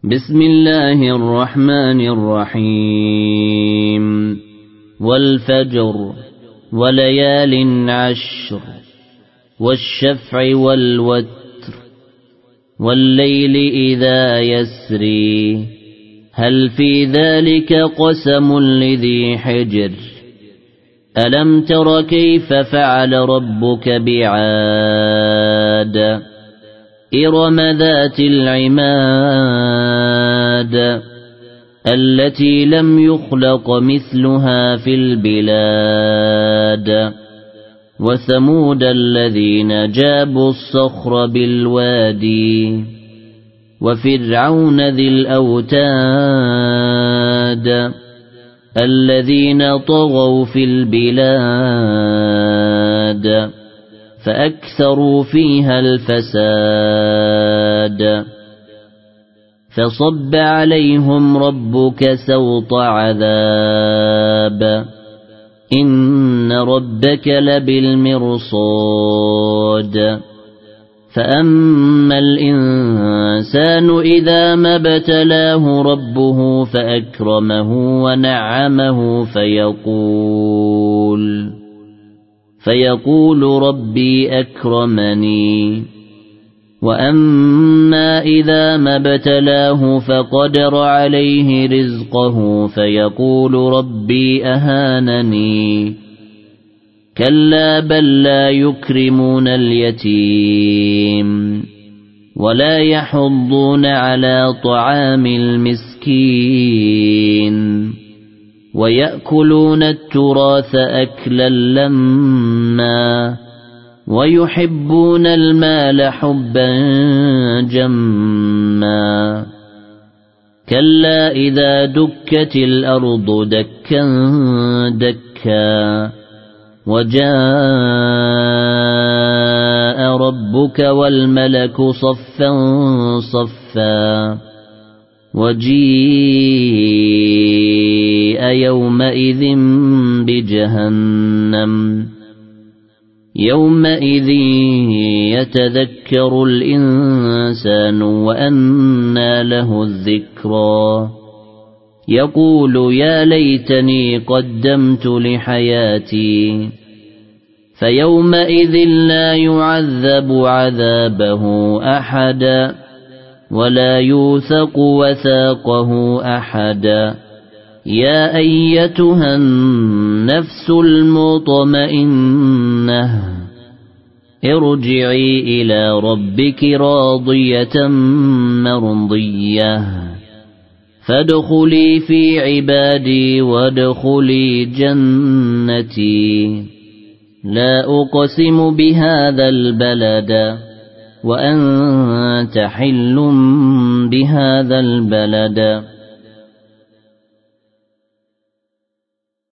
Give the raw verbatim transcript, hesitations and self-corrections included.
بسم الله الرحمن الرحيم والفجر وليال عشر والشفع والوتر والليل إذا يسري هل في ذلك قسم لذي حجر ألم تر كيف فعل ربك بعاد إرم ذات العماد التي لم يخلق مثلها في البلاد وثمود الذين جابوا الصخر بالوادي وفرعون ذي الأوتاد الذين طغوا في البلاد فأكثروا فيها الفساد فصب عليهم ربك سوط عذاب إن ربك لبالمرصاد فأما الإنسان إذا ما ابتلاه ربه فأكرمه ونعمه فيقول فيقول ربي أكرمني وأما إذا ما ابتلاه فقدر عليه رزقه فيقول ربي أهانني كلا بل لا يكرمون اليتيم ولا يحضون على طعام المسكين ويأكلون التراث أكلا لما ويحبون المال حبا جما كلا إذا دكت الأرض دكا دكا وجاء ربك والملك صفا صفا وجيء يومئذ بجهنم يومئذ يتذكر الإنسان وأنى له الذكرى يقول يا ليتني قدمت لحياتي فيومئذ لا يعذب عذابه أحدا ولا يوثق وثاقه أحدا يا أيتها النفس المطمئنة ارجعي إلى ربك راضية مرضية فادخلي في عبادي وادخلي جنتي لا أقسم بهذا البلد وأنت حل بهذا البلد